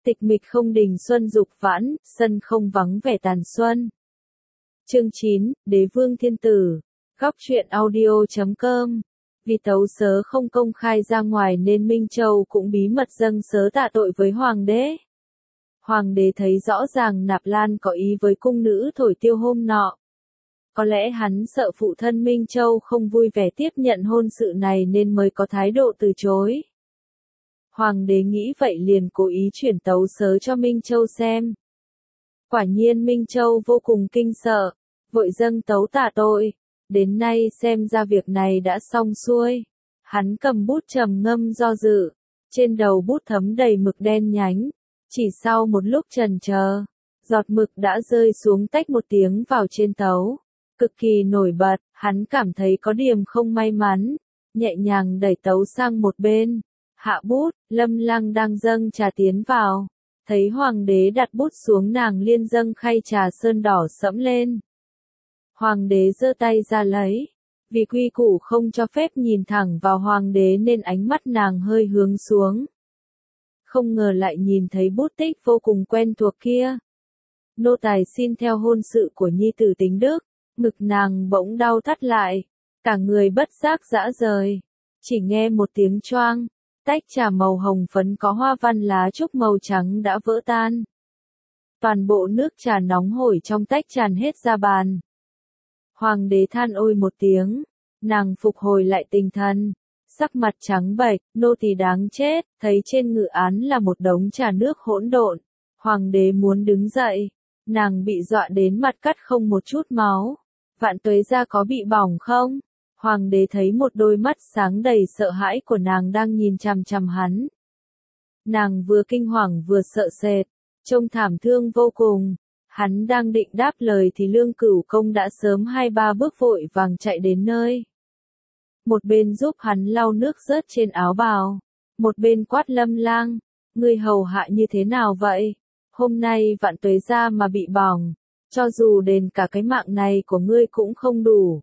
Tịch mịch không đình xuân dục vãn, sân không vắng vẻ tàn xuân. Chương 9, Đế vương thiên tử. Góc truyện audio.com. Vì tấu sớ không công khai ra ngoài nên Minh Châu cũng bí mật dâng sớ tạ tội với hoàng đế. Hoàng đế thấy rõ ràng Nạp Lan có ý với cung nữ Thổi Tiêu hôm nọ. Có lẽ hắn sợ phụ thân Minh Châu không vui vẻ tiếp nhận hôn sự này nên mới có thái độ từ chối. Hoàng đế nghĩ vậy liền cố ý chuyển tấu sớ cho Minh Châu xem. Quả nhiên Minh Châu vô cùng kinh sợ, vội dâng tấu tạ tội. Đến nay xem ra việc này đã xong xuôi. Hắn cầm bút trầm ngâm do dự, trên đầu bút thấm đầy mực đen nhánh. Chỉ sau một lúc chần chờ, giọt mực đã rơi xuống tách một tiếng vào trên tấu. Cực kỳ nổi bật, hắn cảm thấy có điểm không may mắn, nhẹ nhàng đẩy tấu sang một bên. Hạ bút, Lâm Lăng đang dâng trà tiến vào, thấy hoàng đế đặt bút xuống nàng liên dâng khay trà sơn đỏ sẫm lên. Hoàng đế giơ tay ra lấy, vì quy củ không cho phép nhìn thẳng vào hoàng đế nên ánh mắt nàng hơi hướng xuống. Không ngờ lại nhìn thấy bút tích vô cùng quen thuộc kia. Nô tài xin theo hôn sự của nhi tử Tính Đức. Ngực nàng bỗng đau thắt lại, cả người bất giác rã rời. Chỉ nghe một tiếng choang, tách trà màu hồng phấn có hoa văn lá trúc màu trắng đã vỡ tan. Toàn bộ nước trà nóng hổi trong tách tràn hết ra bàn. Hoàng đế than ôi một tiếng, nàng phục hồi lại tinh thần, sắc mặt trắng bệch, nô tỳ đáng chết, thấy trên ngự án là một đống trà nước hỗn độn. Hoàng đế muốn đứng dậy, nàng bị dọa đến mặt cắt không một chút máu. Vạn Tuế gia có bị bỏng không? Hoàng đế thấy một đôi mắt sáng đầy sợ hãi của nàng đang nhìn chằm chằm hắn. Nàng vừa kinh hoàng vừa sợ sệt, trông thảm thương vô cùng. Hắn đang định đáp lời thì Lương Cửu Công đã sớm 2-3 bước vội vàng chạy đến nơi. Một bên giúp hắn lau nước rớt trên áo bào, một bên quát Lâm Lang, ngươi hầu hạ như thế nào vậy? Hôm nay Vạn Tuế gia mà bị bỏng, cho dù đền cả cái mạng này của ngươi cũng không đủ.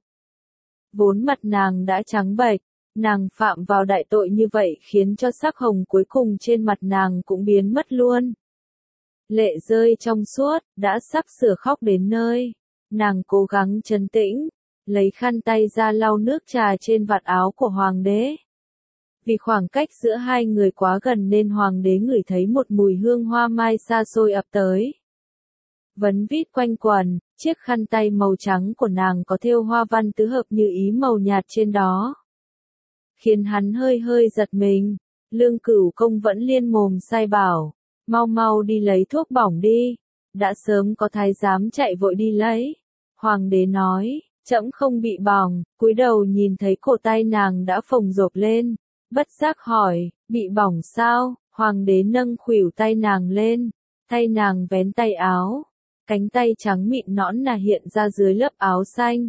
Vốn mặt nàng đã trắng bệch, nàng phạm vào đại tội như vậy khiến cho sắc hồng cuối cùng trên mặt nàng cũng biến mất luôn. Lệ rơi trong suốt, đã sắp sửa khóc đến nơi. Nàng cố gắng trấn tĩnh, lấy khăn tay ra lau nước trà trên vạt áo của hoàng đế. Vì khoảng cách giữa hai người quá gần nên hoàng đế ngửi thấy một mùi hương hoa mai xa xôi ập tới. Vấn vít quanh quần, chiếc khăn tay màu trắng của nàng có thêu hoa văn tứ hợp như ý màu nhạt trên đó. Khiến hắn hơi hơi giật mình, Lương Cửu Công vẫn liên mồm sai bảo, mau mau đi lấy thuốc bỏng đi, đã sớm có thái giám chạy vội đi lấy. Hoàng đế nói, trẫm không bị bỏng, cúi đầu nhìn thấy cổ tay nàng đã phồng rộp lên, bất giác hỏi, bị bỏng sao? Hoàng đế nâng khuỷu tay nàng lên, tay nàng vén tay áo. Cánh tay trắng mịn nõn nà hiện ra dưới lớp áo xanh.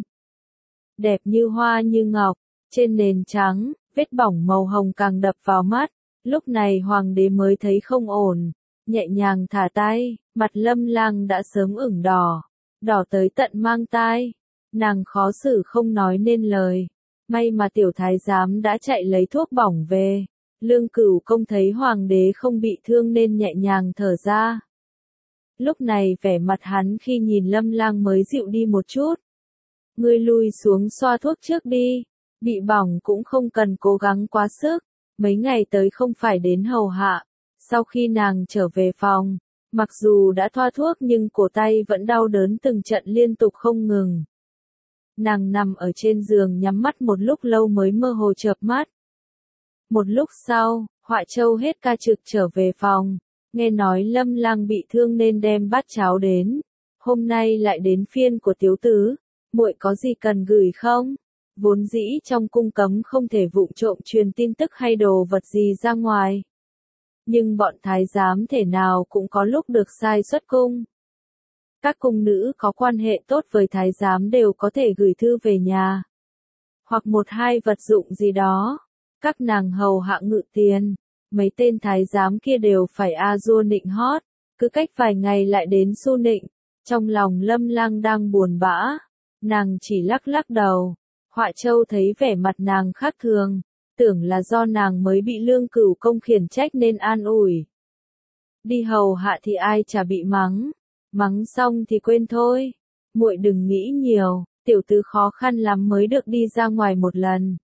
Đẹp như hoa như ngọc, trên nền trắng, vết bỏng màu hồng càng đập vào mắt. Lúc này hoàng đế mới thấy không ổn, nhẹ nhàng thả tay, mặt Lâm Lang đã sớm ửng đỏ, đỏ tới tận mang tai. Nàng khó xử không nói nên lời, may mà tiểu thái giám đã chạy lấy thuốc bỏng về. Lương Cửu Công thấy hoàng đế không bị thương nên nhẹ nhàng thở ra. Lúc này vẻ mặt hắn khi nhìn Lâm Lang mới dịu đi một chút. Ngươi lui xuống xoa thuốc trước đi, bị bỏng cũng không cần cố gắng quá sức, mấy ngày tới không phải đến hầu hạ. Sau khi nàng trở về phòng, mặc dù đã thoa thuốc nhưng cổ tay vẫn đau đớn từng trận liên tục không ngừng. Nàng nằm ở trên giường nhắm mắt một lúc lâu mới mơ hồ chợp mắt. Một lúc sau, Họa Châu hết ca trực trở về phòng. Nghe nói Lâm Lang bị thương nên đem bát cháo đến. Hôm nay lại đến phiên của tiểu tứ, muội có gì cần gửi không? Vốn dĩ trong cung cấm không thể vụng trộm truyền tin tức hay đồ vật gì ra ngoài. Nhưng bọn thái giám thể nào cũng có lúc được sai xuất cung. Các cung nữ có quan hệ tốt với thái giám đều có thể gửi thư về nhà. Hoặc 1-2 vật dụng gì đó. Các nàng hầu hạ ngự tiền. Mấy tên thái giám kia đều phải a-dua nịnh hót, cứ cách vài ngày lại đến su nịnh. Trong lòng Lâm Lang đang buồn bã, nàng chỉ lắc lắc đầu. Họa Châu thấy vẻ mặt nàng khác thường, tưởng là do nàng mới bị Lương Cửu Công khiển trách nên an ủi. Đi hầu hạ thì ai chả bị mắng. Mắng xong thì quên thôi. Muội đừng nghĩ nhiều, tiểu tứ khó khăn lắm mới được đi ra ngoài một lần.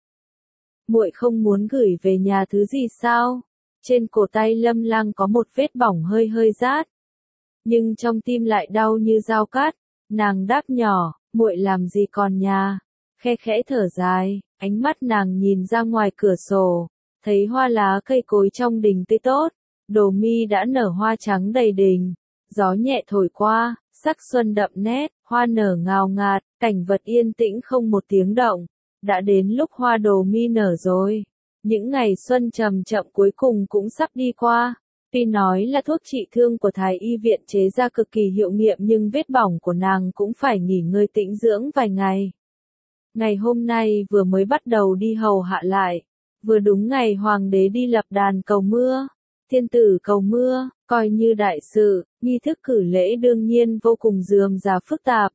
Muội không muốn gửi về nhà thứ gì sao? Trên cổ tay Lâm Lăng có một vết bỏng hơi hơi rát. Nhưng trong tim lại đau như dao cắt. Nàng đáp nhỏ, muội làm gì còn nhà. Khe khẽ thở dài, ánh mắt nàng nhìn ra ngoài cửa sổ. Thấy hoa lá cây cối trong đình tươi tốt. Đồ mi đã nở hoa trắng đầy đình. Gió nhẹ thổi qua, sắc xuân đậm nét, hoa nở ngào ngạt, cảnh vật yên tĩnh không một tiếng động. Đã đến lúc hoa đồ mi nở rồi. Những ngày xuân chậm chậm cuối cùng cũng sắp đi qua. Tuy nói là thuốc trị thương của Thái y viện chế ra cực kỳ hiệu nghiệm nhưng vết bỏng của nàng cũng phải nghỉ ngơi tĩnh dưỡng vài ngày. Ngày hôm nay vừa mới bắt đầu đi hầu hạ lại. Vừa đúng ngày hoàng đế đi lập đàn cầu mưa. Thiên tử cầu mưa, coi như đại sự, nghi thức cử lễ đương nhiên vô cùng rườm rà phức tạp.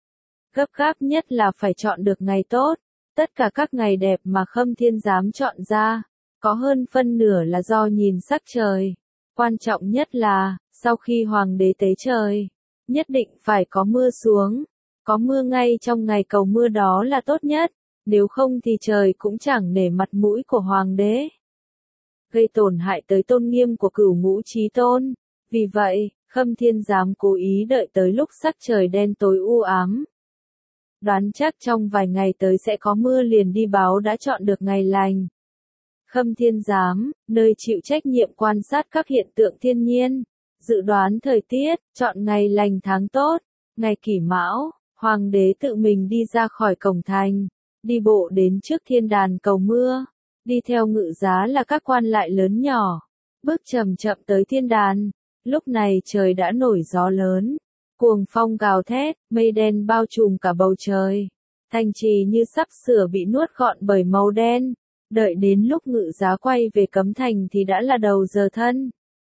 Gấp gáp nhất là phải chọn được ngày tốt. Tất cả các ngày đẹp mà Khâm Thiên Giám chọn ra, có hơn phân nửa là do nhìn sắc trời. Quan trọng nhất là, sau khi hoàng đế tế trời, nhất định phải có mưa xuống. Có mưa ngay trong ngày cầu mưa đó là tốt nhất, nếu không thì trời cũng chẳng nể mặt mũi của hoàng đế. Gây tổn hại tới tôn nghiêm của Cửu Ngũ Chí Tôn. Vì vậy, Khâm Thiên Giám cố ý đợi tới lúc sắc trời đen tối u ám. Đoán chắc trong vài ngày tới sẽ có mưa liền đi báo đã chọn được ngày lành. Khâm Thiên Giám, nơi chịu trách nhiệm quan sát các hiện tượng thiên nhiên, dự đoán thời tiết, chọn ngày lành tháng tốt, ngày Kỷ Mão, hoàng đế tự mình đi ra khỏi cổng thành, đi bộ đến trước thiên đàn cầu mưa, đi theo ngự giá là các quan lại lớn nhỏ, bước chậm chậm tới thiên đàn. Lúc này trời đã nổi gió lớn. Cuồng phong gào thét, mây đen bao trùm cả bầu trời. Thành trì như sắp sửa bị nuốt gọn bởi màu đen. Đợi đến lúc ngự giá quay về cấm thành thì đã là đầu giờ thân.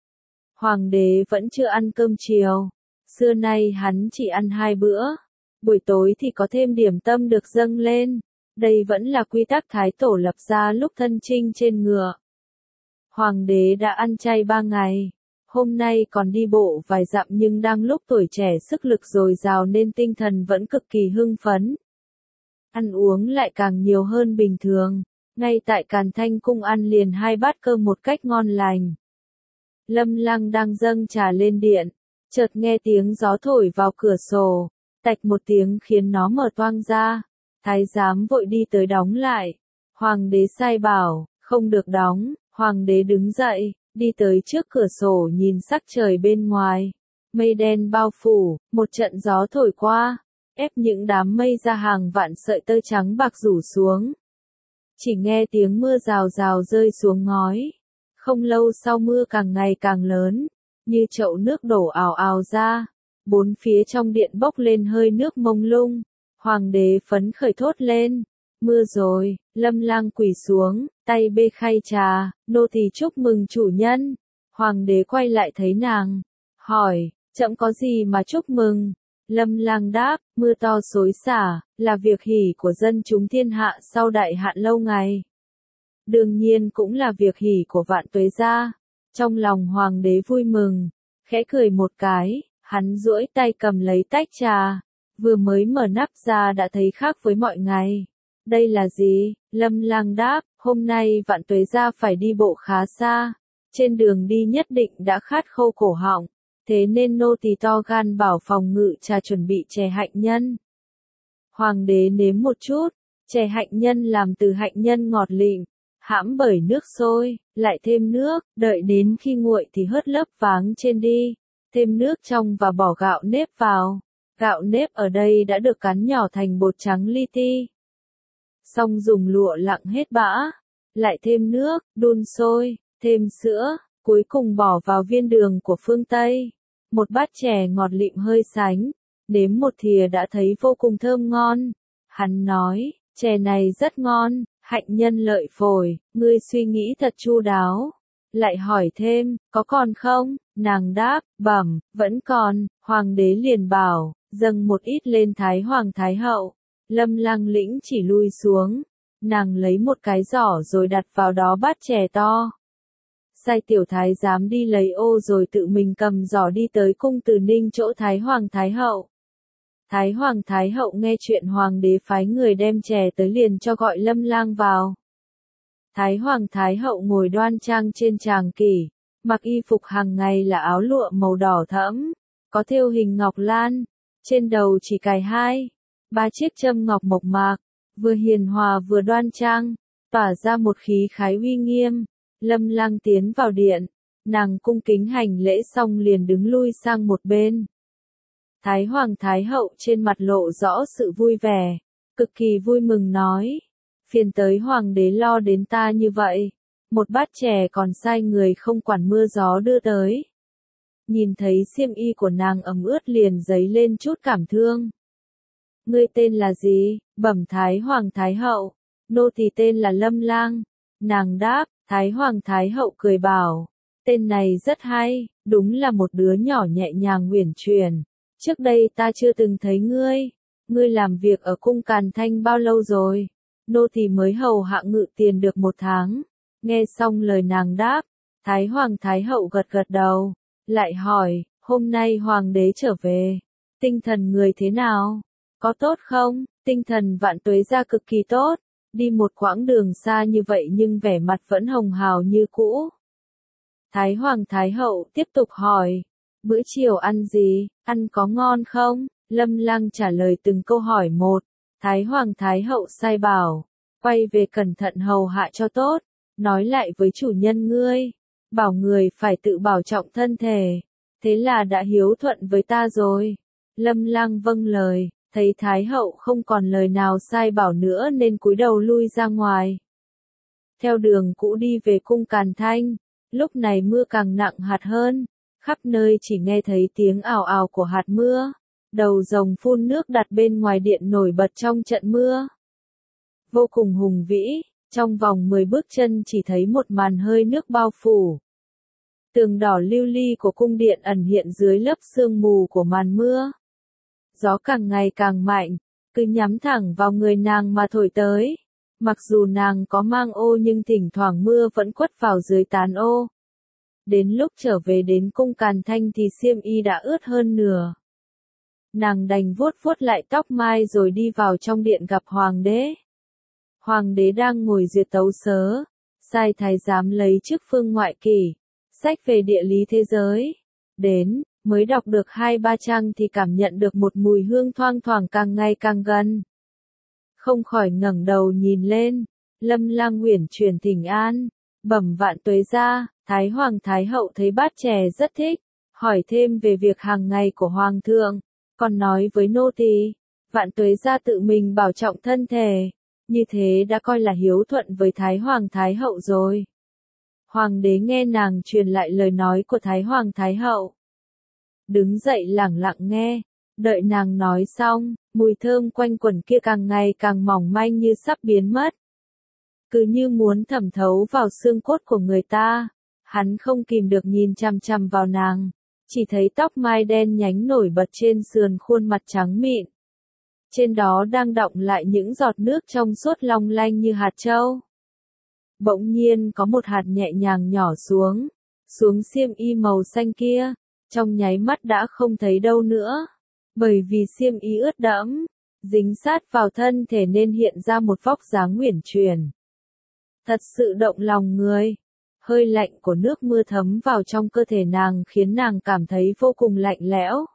Hoàng đế vẫn chưa ăn cơm chiều. Xưa nay hắn chỉ ăn 2 bữa. Buổi tối thì có thêm điểm tâm được dâng lên. Đây vẫn là quy tắc Thái Tổ lập ra lúc thân chinh trên ngựa. Hoàng đế đã ăn chay 3 ngày. Hôm nay còn đi bộ vài dặm nhưng đang lúc tuổi trẻ sức lực dồi dào nên tinh thần vẫn cực kỳ hưng phấn. Ăn uống lại càng nhiều hơn bình thường. Ngay tại Càn Thanh Cung ăn liền 2 bát cơm một cách ngon lành. Lâm Lăng đang dâng trà lên điện. Chợt nghe tiếng gió thổi vào cửa sổ. Tạch một tiếng khiến nó mở toang ra. Thái giám vội đi tới đóng lại. Hoàng đế sai bảo, không được đóng. Hoàng đế đứng dậy. Đi tới trước cửa sổ nhìn sắc trời bên ngoài. Mây đen bao phủ, một trận gió thổi qua, ép những đám mây ra hàng vạn sợi tơ trắng bạc rủ xuống. Chỉ nghe tiếng mưa rào rào rơi xuống ngói. Không lâu sau mưa càng ngày càng lớn, như chậu nước đổ ào ào ra. Bốn phía trong điện bốc lên hơi nước mông lung. Hoàng đế phấn khởi thốt lên. Mưa rồi, Lâm Lang quỳ xuống, tay bê khay trà, nô tỳ chúc mừng chủ nhân. Hoàng đế quay lại thấy nàng, hỏi, trẫm có gì mà chúc mừng? Lâm Lang đáp, mưa to xối xả, là việc hỉ của dân chúng thiên hạ sau đại hạn lâu ngày. Đương nhiên cũng là việc hỉ của Vạn Tuế gia. Trong lòng hoàng đế vui mừng, khẽ cười một cái, hắn duỗi tay cầm lấy tách trà, vừa mới mở nắp ra đã thấy khác với mọi ngày. Đây là gì? Lâm Lang đáp, hôm nay Vạn Tuế gia phải đi bộ khá xa, trên đường đi nhất định đã khát khô cổ họng, thế nên nô tỳ to gan bảo phòng ngự trà chuẩn bị chè hạnh nhân. Hoàng đế nếm một chút, chè hạnh nhân làm từ hạnh nhân ngọt lịm, hãm bởi nước sôi, lại thêm nước, đợi đến khi nguội thì hớt lớp váng trên đi, thêm nước trong và bỏ gạo nếp vào. Gạo nếp ở đây đã được cán nhỏ thành bột trắng li ti. Xong dùng lụa lặng hết bã, lại thêm nước, đun sôi, thêm sữa, cuối cùng bỏ vào viên đường của phương Tây. Một bát chè ngọt lịm hơi sánh, nếm một thìa đã thấy vô cùng thơm ngon. Hắn nói, chè này rất ngon, hạnh nhân lợi phổi, ngươi suy nghĩ thật chu đáo. Lại hỏi thêm, có còn không? Nàng đáp, bẩm, vẫn còn. Hoàng đế liền bảo, dâng một ít lên Thái Hoàng Thái Hậu. Lâm Lang lĩnh chỉ lui xuống. Nàng lấy một cái giỏ rồi đặt vào đó bát chè to. sai tiểu thái giám đi lấy ô rồi tự mình cầm giỏ đi tới cung Từ Ninh chỗ Thái Hoàng Thái Hậu. Thái Hoàng Thái Hậu nghe chuyện hoàng đế phái người đem chè tới liền cho gọi Lâm Lang vào. Thái Hoàng Thái Hậu ngồi đoan trang trên tràng kỷ, mặc y phục hàng ngày là áo lụa màu đỏ thẫm, có thêu hình ngọc lan, trên đầu chỉ cài 2-3 chiếc châm ngọc mộc mạc, vừa hiền hòa vừa đoan trang, tỏa ra một khí khái uy nghiêm. Lâm Lang tiến vào điện, nàng cung kính hành lễ xong liền đứng lui sang một bên. Thái Hoàng Thái Hậu trên mặt lộ rõ sự vui vẻ, cực kỳ vui mừng nói, phiền tới hoàng đế lo đến ta như vậy, một bát chè còn sai người không quản mưa gió đưa tới. Nhìn thấy xiêm y của nàng ẩm ướt liền dấy lên chút cảm thương. Ngươi tên là gì? Bẩm Thái Hoàng Thái Hậu, nô tỳ tên là Lâm Lang. Nàng đáp, Thái Hoàng Thái Hậu cười bảo, tên này rất hay, đúng là một đứa nhỏ nhẹ nhàng uyển chuyển. Trước đây ta chưa từng thấy ngươi làm việc ở cung Càn Thanh bao lâu rồi? Nô tỳ mới hầu hạ Ngự Tiền được 1 tháng. Nghe xong lời nàng đáp, Thái Hoàng Thái Hậu gật gật đầu, lại hỏi, hôm nay hoàng đế trở về, tinh thần người thế nào? Có tốt không? Tinh thần Vạn Tuế gia cực kỳ tốt, đi một quãng đường xa như vậy nhưng vẻ mặt vẫn hồng hào như cũ. Thái Hoàng Thái Hậu tiếp tục hỏi, bữa chiều ăn gì, ăn có ngon không? Lâm Lang trả lời từng câu hỏi một. Thái Hoàng Thái Hậu sai bảo, quay về cẩn thận hầu hạ cho tốt, nói lại với chủ nhân ngươi, bảo người phải tự bảo trọng thân thể, thế là đã hiếu thuận với ta rồi. Lâm Lang vâng lời, thấy Thái Hậu không còn lời nào sai bảo nữa nên cúi đầu lui ra ngoài. Theo đường cũ đi về cung Càn Thanh, lúc này mưa càng nặng hạt hơn, khắp nơi chỉ nghe thấy tiếng ào ào của hạt mưa. Đầu rồng phun nước đặt bên ngoài điện nổi bật trong trận mưa. Vô cùng hùng vĩ, trong vòng 10 bước chân chỉ thấy một màn hơi nước bao phủ. Tường đỏ lưu ly của cung điện ẩn hiện dưới lớp sương mù của màn mưa. Gió càng ngày càng mạnh, cứ nhắm thẳng vào người nàng mà thổi tới. Mặc dù nàng có mang ô nhưng thỉnh thoảng mưa vẫn quất vào dưới tán ô. Đến lúc trở về đến cung Càn Thanh thì xiêm y đã ướt hơn nửa. Nàng đành vuốt vuốt lại tóc mai rồi đi vào trong điện gặp hoàng đế. Hoàng đế đang ngồi duyệt tấu sớ, sai thái giám lấy trước Phương Ngoại Kỷ, sách về địa lý thế giới. Đến, mới đọc được 2-3 trang thì cảm nhận được một mùi hương thoang thoảng càng ngày càng gần. Không khỏi ngẩng đầu nhìn lên, Lâm Lang uyển chuyển thỉnh an, bẩm Vạn Tuế gia. Thái Hoàng Thái Hậu thấy bát chè rất thích, hỏi thêm về việc hàng ngày của hoàng thượng. Còn nói với nô tỳ, Vạn Tuế gia tự mình bảo trọng thân thể, như thế đã coi là hiếu thuận với Thái Hoàng Thái Hậu rồi. Hoàng đế nghe nàng truyền lại lời nói của Thái Hoàng Thái Hậu. Đứng dậy lẳng lặng nghe, đợi nàng nói xong, mùi thơm quanh quẩn kia càng ngày càng mỏng manh như sắp biến mất. Cứ như muốn thẩm thấu vào xương cốt của người ta, hắn không kìm được nhìn chằm chằm vào nàng. Chỉ thấy tóc mai đen nhánh nổi bật trên sườn khuôn mặt trắng mịn. Trên đó đang đọng lại những giọt nước trong suốt long lanh như hạt châu. Bỗng nhiên có một hạt nhẹ nhàng nhỏ xuống xiêm y màu xanh kia, trong nháy mắt đã không thấy đâu nữa. Bởi vì xiêm y ướt đẫm, dính sát vào thân thể nên hiện ra một vóc dáng uyển chuyển. Thật sự động lòng người. Hơi lạnh của nước mưa thấm vào trong cơ thể nàng khiến nàng cảm thấy vô cùng lạnh lẽo.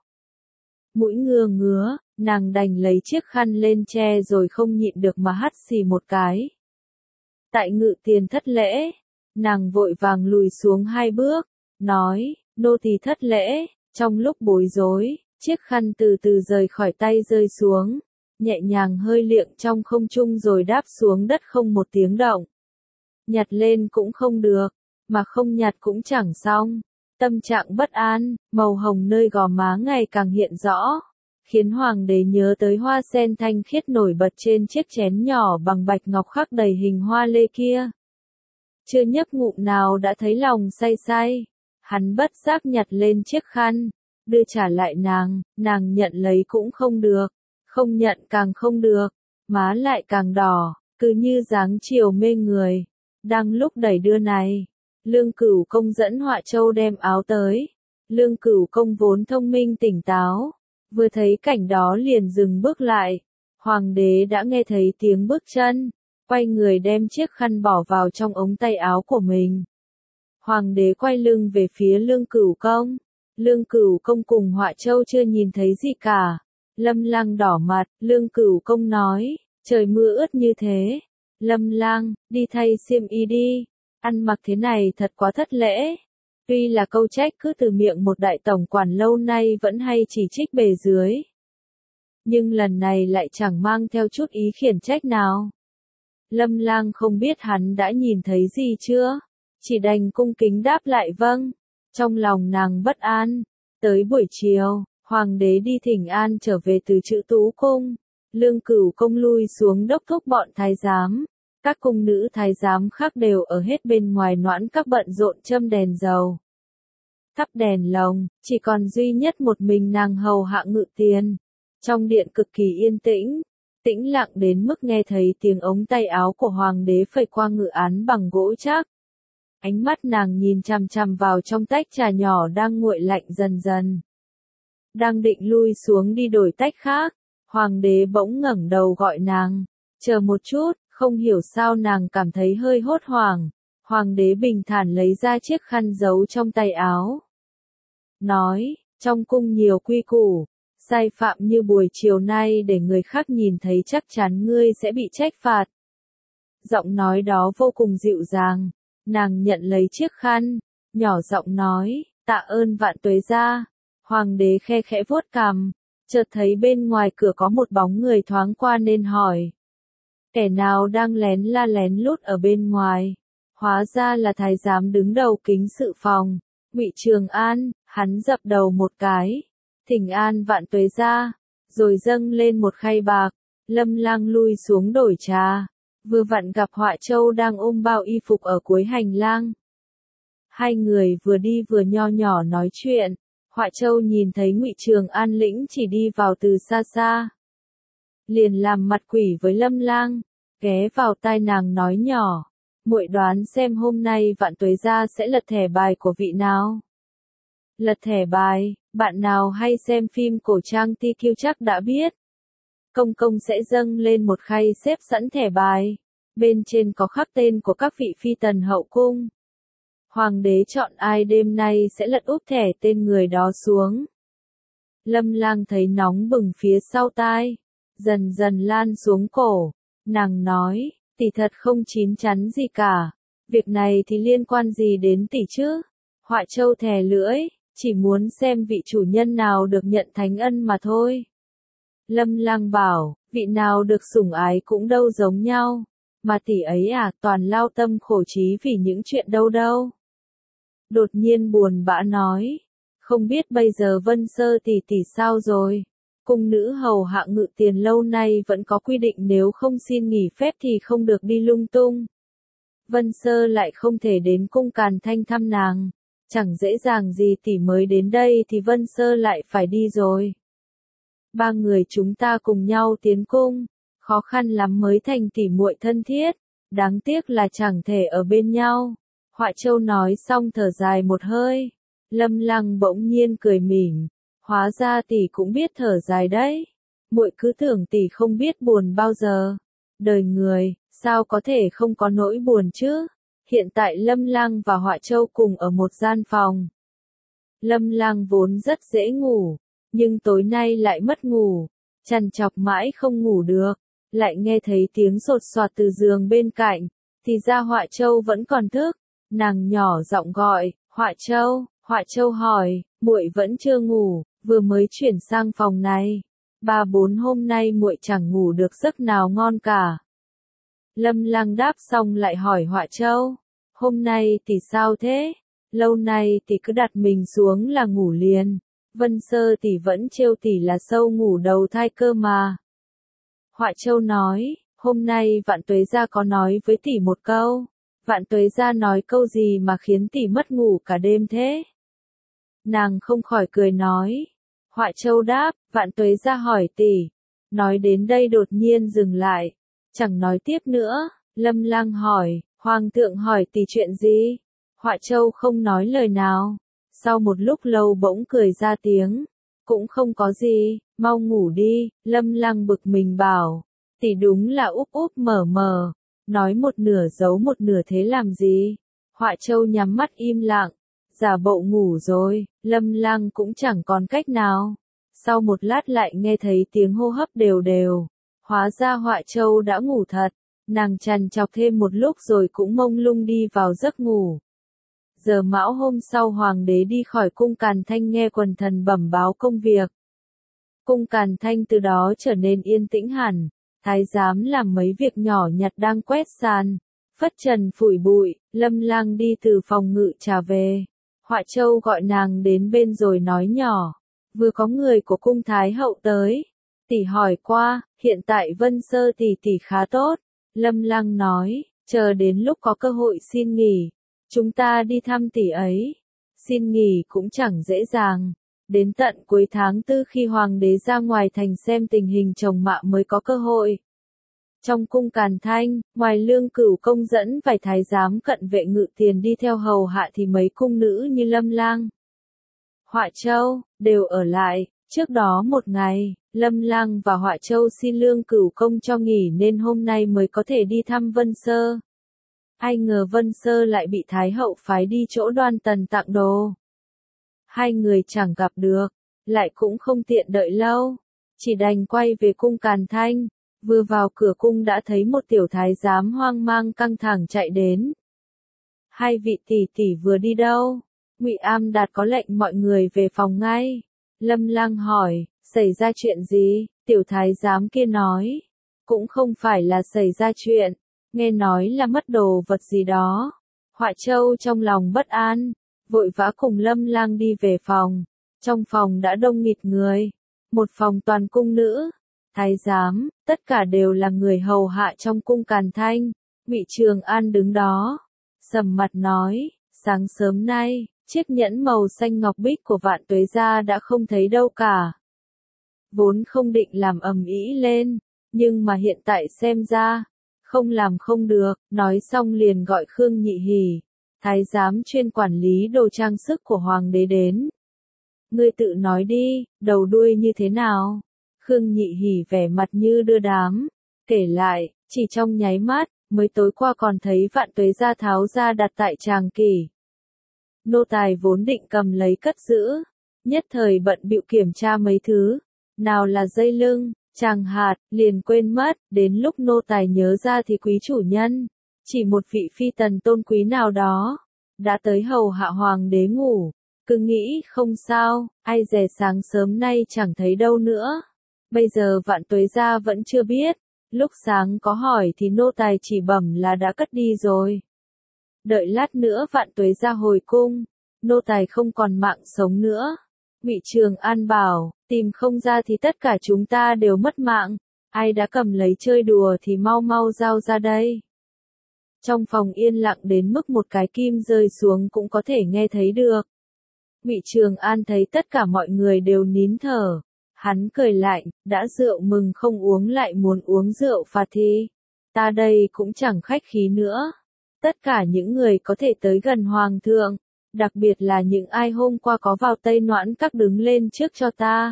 Mũi ngứa, nàng đành lấy chiếc khăn lên che rồi không nhịn được mà hắt xì một cái. Tại Ngự Tiền thất lễ, nàng vội vàng lùi xuống 2 bước, nói, nô tỳ thất lễ. Trong lúc bối rối, chiếc khăn từ từ rời khỏi tay rơi xuống, nhẹ nhàng hơi liệng trong không trung rồi đáp xuống đất không một tiếng động. Nhặt lên cũng không được, mà không nhặt cũng chẳng xong. Tâm trạng bất an, màu hồng nơi gò má ngày càng hiện rõ, khiến hoàng đế nhớ tới hoa sen thanh khiết nổi bật trên chiếc chén nhỏ bằng bạch ngọc khắc đầy hình hoa lê kia. Chưa nhấp ngụm nào đã thấy lòng say say. Hắn bất giác nhặt lên chiếc khăn, đưa trả lại nàng nhận lấy cũng không được, không nhận càng không được, má lại càng đỏ, cứ như dáng chiều mê người. Đang lúc đẩy đưa này, Lương Cửu Công dẫn Họa Châu đem áo tới. Lương Cửu Công vốn thông minh tỉnh táo, vừa thấy cảnh đó liền dừng bước lại. Hoàng đế đã nghe thấy tiếng bước chân, quay người đem chiếc khăn bỏ vào trong ống tay áo của mình. Hoàng đế quay lưng về phía Lương Cửu Công. Lương Cửu Công cùng Họa Châu chưa nhìn thấy gì cả. Lâm Lang đỏ mặt, Lương Cửu Công nói, trời mưa ướt như thế. Lâm Lang, đi thay xiêm y đi, ăn mặc thế này thật quá thất lễ. Tuy là câu trách cứ từ miệng một đại tổng quản lâu nay vẫn hay chỉ trích bề dưới, nhưng lần này lại chẳng mang theo chút ý khiển trách nào. Lâm Lang không biết hắn đã nhìn thấy gì chưa, chỉ đành cung kính đáp lại vâng. Trong lòng nàng bất an. Tới buổi chiều, Hoàng đế đi thỉnh an trở về từ Trữ Tú Cung. Lương Cửu Công lui xuống đốc thúc bọn thái giám. Các cung nữ thái giám khác đều ở hết bên ngoài noãn các bận rộn châm đèn dầu, thắp đèn lồng, chỉ còn duy nhất một mình nàng hầu hạ Ngự Tiền. Trong điện cực kỳ yên tĩnh, tĩnh lặng đến mức nghe thấy tiếng ống tay áo của hoàng đế phẩy qua ngự án bằng gỗ chắc. Ánh mắt nàng nhìn chằm chằm vào trong tách trà nhỏ đang nguội lạnh dần dần. Đang định lui xuống đi đổi tách khác, hoàng đế bỗng ngẩng đầu gọi nàng, chờ một chút. Không hiểu sao nàng cảm thấy hơi hốt hoảng. Hoàng đế bình thản lấy ra chiếc khăn giấu trong tay áo. Nói, trong cung nhiều quy củ, sai phạm như buổi chiều nay để người khác nhìn thấy chắc chắn ngươi sẽ bị trách phạt. Giọng nói đó vô cùng dịu dàng. Nàng nhận lấy chiếc khăn, nhỏ giọng nói, tạ ơn Vạn Tuế gia. Hoàng đế khe khẽ vuốt cằm, chợt thấy bên ngoài cửa có một bóng người thoáng qua nên hỏi. Kẻ nào đang lén la lén lút ở bên ngoài? Hóa ra là thái giám đứng đầu kính sự phòng, Ngụy Trường An. Hắn dập đầu một cái, thỉnh an Vạn Tuế gia, rồi dâng lên một khay bạc. Lâm Lang lui xuống đổi trà, vừa vặn gặp Họa Châu đang ôm bao y phục ở cuối hành lang. Hai người vừa đi vừa nho nhỏ nói chuyện. Họa Châu nhìn thấy Ngụy Trường An lĩnh chỉ đi vào từ xa xa, liền làm mặt quỷ với Lâm Lang, ghé vào tai nàng nói nhỏ, muội đoán xem hôm nay Vạn Tuế gia sẽ lật thẻ bài của vị nào. Lật thẻ bài, bạn nào hay xem phim cổ trang TQ chắc đã biết. Công công sẽ dâng lên một khay xếp sẵn thẻ bài, bên trên có khắc tên của các vị phi tần hậu cung. Hoàng đế chọn ai đêm nay sẽ lật úp thẻ tên người đó xuống. Lâm Lang thấy nóng bừng phía sau tai, dần dần lan xuống cổ. Nàng nói, tỷ thật không chín chắn gì cả. Việc này thì liên quan gì đến tỷ chứ? Họa Châu thè lưỡi, chỉ muốn xem vị chủ nhân nào được nhận thánh ân mà thôi. Lâm Lang bảo, vị nào được sủng ái cũng đâu giống nhau. Mà tỷ ấy toàn lao tâm khổ trí vì những chuyện đâu đâu. Đột nhiên buồn bã nói, không biết bây giờ Vân Sơ tỷ tỷ sao rồi? Cung nữ hầu hạ Ngự Tiền lâu nay vẫn có quy định nếu không xin nghỉ phép thì không được đi lung tung. Vân Sơ lại không thể đến cung Càn Thanh thăm nàng. Chẳng dễ dàng gì tỷ mới đến đây thì Vân Sơ lại phải đi rồi. Ba người chúng ta cùng nhau tiến cung, khó khăn lắm mới thành tỉ muội thân thiết, đáng tiếc là chẳng thể ở bên nhau. Họa Châu nói xong thở dài một hơi. Lâm Lang bỗng nhiên cười mỉm, hóa ra tỷ cũng biết thở dài đấy. Muội cứ tưởng tỷ không biết buồn bao giờ. Đời người, sao có thể không có nỗi buồn chứ? Hiện tại Lâm Lang và Họa Châu cùng ở một gian phòng. Lâm Lang vốn rất dễ ngủ, nhưng tối nay lại mất ngủ, trằn trọc mãi không ngủ được, lại nghe thấy tiếng sột soạt từ giường bên cạnh, thì ra Họa Châu vẫn còn thức. Nàng nhỏ giọng gọi, Họa Châu. Họa Châu hỏi, muội vẫn chưa ngủ, vừa mới chuyển sang phòng này. 3-4 hôm nay muội chẳng ngủ được giấc nào ngon cả. Lâm Lang đáp xong lại hỏi Họa Châu, hôm nay tỷ sao thế? Lâu nay tỷ cứ đặt mình xuống là ngủ liền. Vân Sơ tỷ vẫn trêu tỷ là sâu ngủ đầu thai cơ mà. Họa Châu nói, hôm nay Vạn Tuế gia có nói với tỷ một câu. Vạn Tuế gia nói câu gì mà khiến tỷ mất ngủ cả đêm thế? Nàng không khỏi cười nói. Họa Châu đáp, Vạn Tuế gia hỏi tỷ. Nói đến đây đột nhiên dừng lại, chẳng nói tiếp nữa. Lâm Lang hỏi, Hoàng thượng hỏi tỷ chuyện gì? Họa Châu không nói lời nào. Sau một lúc lâu bỗng cười ra tiếng. Cũng không có gì, mau ngủ đi, Lâm Lăng bực mình bảo. Tỷ đúng là úp úp mở mở. Nói một nửa giấu một nửa thế làm gì? Họa Châu nhắm mắt im lặng. Giả bộ ngủ rồi, Lâm Lăng cũng chẳng còn cách nào. Sau một lát lại nghe thấy tiếng hô hấp đều đều. Hóa ra Họa Châu đã ngủ thật. Nàng trằn trọc thêm một lúc rồi cũng mông lung đi vào giấc ngủ. Giờ mão hôm sau hoàng đế đi khỏi cung Càn Thanh nghe quần thần bẩm báo công việc. Cung Càn Thanh từ đó trở nên yên tĩnh hẳn. Thái giám làm mấy việc nhỏ nhặt đang quét sàn, phất trần phủi bụi. Lâm Lang đi từ phòng ngự trả về. Họa Châu gọi nàng đến bên rồi nói nhỏ. Vừa có người của cung Thái hậu tới. Tỷ hỏi qua, hiện tại Vân Sơ tỷ tỷ khá tốt. Lâm Lang nói, chờ đến lúc có cơ hội xin nghỉ. Chúng ta đi thăm tỷ ấy. Xin nghỉ cũng chẳng dễ dàng. Đến tận cuối tháng 4 khi hoàng đế ra ngoài thành xem tình hình chồng mạ mới có cơ hội. Trong cung Càn Thanh, ngoài Lương Cửu công dẫn vài thái giám cận vệ ngự tiền đi theo hầu hạ thì mấy cung nữ như Lâm Lang, Họa Châu, đều ở lại. Trước đó một ngày, Lâm Lang và Họa Châu xin Lương Cửu công cho nghỉ nên hôm nay mới có thể đi thăm Vân Sơ. Ai ngờ Vân Sơ lại bị Thái hậu phái đi chỗ Đoan Tần tặng đồ. Hai người chẳng gặp được, lại cũng không tiện đợi lâu, chỉ đành quay về cung Càn Thanh. Vừa vào cửa cung đã thấy một tiểu thái giám hoang mang căng thẳng chạy đến. Hai vị tỷ tỷ vừa đi đâu? Ngụy Am Đạt có lệnh mọi người về phòng ngay. Lâm Lang hỏi, xảy ra chuyện gì? Tiểu thái giám kia nói, cũng không phải là xảy ra chuyện, nghe nói là mất đồ vật gì đó. Họa Châu trong lòng bất an, vội vã cùng Lâm Lang đi về phòng. Trong phòng đã đông nghịt người, một phòng toàn cung nữ, thái giám, tất cả đều là người hầu hạ trong cung Càn Thanh. Ngụy Trường An đứng đó, sầm mặt nói, sáng sớm nay, chiếc nhẫn màu xanh ngọc bích của Vạn Tuế gia đã không thấy đâu cả. Vốn không định làm ầm ĩ lên, nhưng mà hiện tại xem ra, không làm không được. Nói xong liền gọi Khương Nhị Hỉ, thái giám chuyên quản lý đồ trang sức của hoàng đế đến. Ngươi tự nói đi, đầu đuôi như thế nào? Khương Nhị Hỉ vẻ mặt như đưa đám, kể lại, chỉ trong nháy mắt, mới tối qua còn thấy Vạn Tuế gia tháo ra đặt tại Tràng Kỷ. Nô tài vốn định cầm lấy cất giữ, nhất thời bận bịu kiểm tra mấy thứ, nào là dây lưng, tràng hạt, liền quên mất. Đến lúc nô tài nhớ ra thì quý chủ nhân, chỉ một vị phi tần tôn quý nào đó, đã tới hầu hạ hoàng đế ngủ. Cứ nghĩ không sao, ai dè sáng sớm nay chẳng thấy đâu nữa. Bây giờ Vạn Tuế gia vẫn chưa biết, lúc sáng có hỏi thì nô tài chỉ bẩm là đã cất đi rồi. Đợi lát nữa Vạn Tuế gia hồi cung, nô tài không còn mạng sống nữa. Ngụy Trường An bảo, tìm không ra thì tất cả chúng ta đều mất mạng. Ai đã cầm lấy chơi đùa thì mau mau giao ra đây. Trong phòng yên lặng đến mức một cái kim rơi xuống cũng có thể nghe thấy được. Ngụy Trường An thấy tất cả mọi người đều nín thở. Hắn cười lạnh, đã rượu mừng không uống lại muốn uống rượu phạt thì. Ta đây cũng chẳng khách khí nữa. Tất cả những người có thể tới gần hoàng thượng, đặc biệt là những ai hôm qua có vào Tây Noãn Các đứng lên trước cho ta.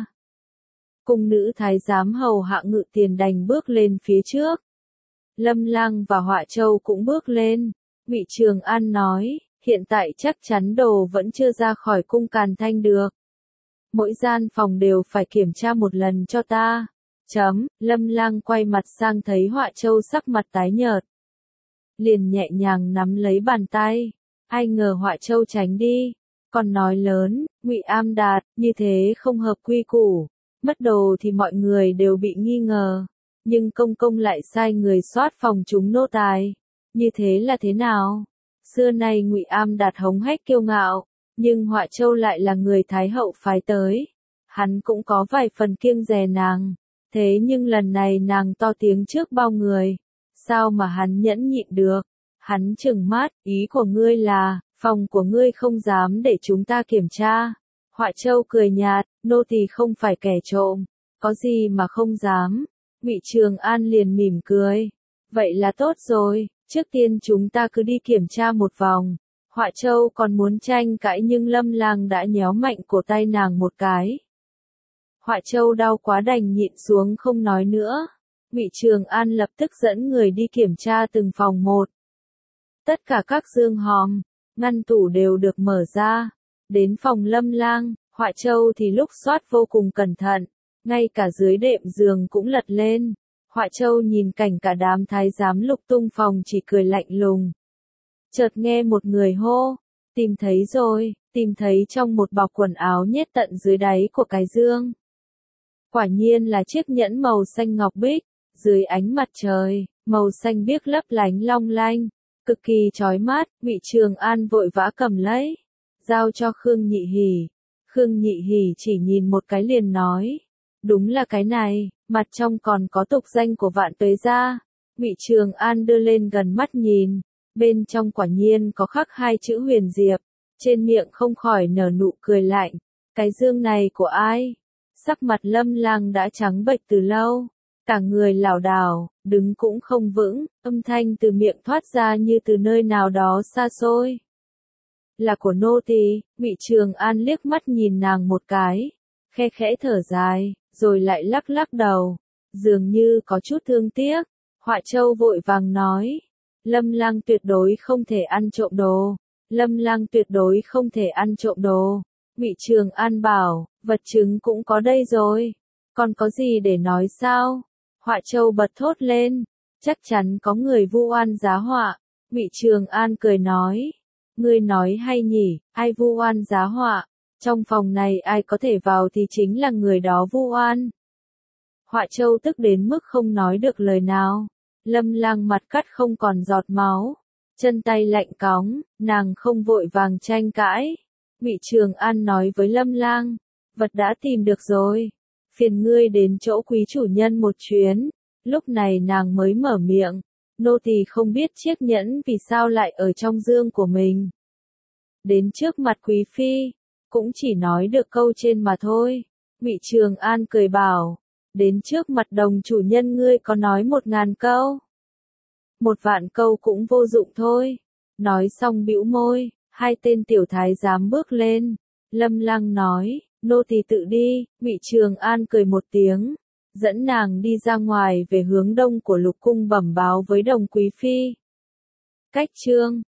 Cung nữ thái giám hầu hạ ngự tiền đành bước lên phía trước. Lâm Lang và Họa Châu cũng bước lên. Ngụy Trường An nói, hiện tại chắc chắn đồ vẫn chưa ra khỏi cung Càn Thanh được. Mỗi gian phòng đều phải kiểm tra một lần cho ta. Lâm Lang quay mặt sang thấy Họa Châu sắc mặt tái nhợt, liền nhẹ nhàng nắm lấy bàn tay. Ai ngờ Họa Châu tránh đi, còn nói lớn, Ngụy Am Đạt, như thế không hợp quy củ, mất đồ thì mọi người đều bị nghi ngờ, nhưng công công lại sai người soát phòng chúng nô tài, như thế là thế nào? Xưa nay Ngụy Am Đạt hống hách kiêu ngạo, nhưng Họa Châu lại là người Thái hậu phái tới, hắn cũng có vài phần kiêng dè nàng, thế nhưng lần này nàng to tiếng trước bao người, sao mà hắn nhẫn nhịn được? Hắn trừng mắt, ý của ngươi là, phòng của ngươi không dám để chúng ta kiểm tra. Họa Châu cười nhạt, nô tỳ không phải kẻ trộm, có gì mà không dám. Ngụy Trường An liền mỉm cười, vậy là tốt rồi, trước tiên chúng ta cứ đi kiểm tra một vòng. Họa Châu còn muốn tranh cãi nhưng Lâm Lang đã nhéo mạnh cổ tay nàng một cái. Họa Châu đau quá đành nhịn xuống không nói nữa. Ngụy Trường An lập tức dẫn người đi kiểm tra từng phòng một. Tất cả các giường hòm, ngăn tủ đều được mở ra. Đến phòng Lâm Lang, Họa Châu thì lúc soát vô cùng cẩn thận, ngay cả dưới đệm giường cũng lật lên. Họa Châu nhìn cảnh cả đám thái giám lục tung phòng chỉ cười lạnh lùng. Chợt nghe một người hô, tìm thấy rồi, tìm thấy trong một bọc quần áo nhét tận dưới đáy của cái dương. Quả nhiên là chiếc nhẫn màu xanh ngọc bích, dưới ánh mặt trời, màu xanh biếc lấp lánh long lanh, cực kỳ chói mắt. Ngụy Trường An vội vã cầm lấy, giao cho Khương Nhị Hỉ. Khương Nhị Hỉ chỉ nhìn một cái liền nói, đúng là cái này, mặt trong còn có tục danh của Vạn Tuế gia. Ngụy Trường An đưa lên gần mắt nhìn, bên trong quả nhiên có khắc hai chữ Huyền Diệp, trên miệng không khỏi nở nụ cười lạnh. Cái dương này của ai? Sắc mặt Lâm Lang đã trắng bệch từ lâu, cả người lảo đảo, đứng cũng không vững, âm thanh từ miệng thoát ra như từ nơi nào đó xa xôi. Là của nô tỳ. Ngụy Trường An liếc mắt nhìn nàng một cái, khe khẽ thở dài, rồi lại lắc lắc đầu, dường như có chút thương tiếc. Họa Châu vội vàng nói, Lâm Lang tuyệt đối không thể ăn trộm đồ. Lâm Lang tuyệt đối không thể ăn trộm đồ. Ngụy Trường An bảo, vật chứng cũng có đây rồi, còn có gì để nói sao? Họa Châu bật thốt lên, chắc chắn có người vu oan giá họa. Ngụy Trường An cười nói, ngươi nói hay nhỉ, ai vu oan giá họa? Trong phòng này ai có thể vào thì chính là người đó vu oan. Họa Châu tức đến mức không nói được lời nào. Lâm Lang mặt cắt không còn giọt máu, chân tay lạnh cóng, nàng không vội vàng tranh cãi. Ngụy Trường An nói với Lâm Lang, vật đã tìm được rồi, phiền ngươi đến chỗ quý chủ nhân một chuyến. Lúc này nàng mới mở miệng, nô tỳ không biết chiếc nhẫn vì sao lại ở trong dương của mình. Đến trước mặt quý phi, cũng chỉ nói được câu trên mà thôi. Ngụy Trường An cười bảo, đến trước mặt đồng chủ nhân ngươi có nói 1000 câu. 1.000 câu cũng vô dụng thôi. Nói xong bĩu môi, hai tên tiểu thái giám bước lên. Lâm Lang nói, nô tỳ tự đi. Ngụy Trường An cười một tiếng, dẫn nàng đi ra ngoài về hướng đông của lục cung bẩm báo với đồng quý phi. Cách chương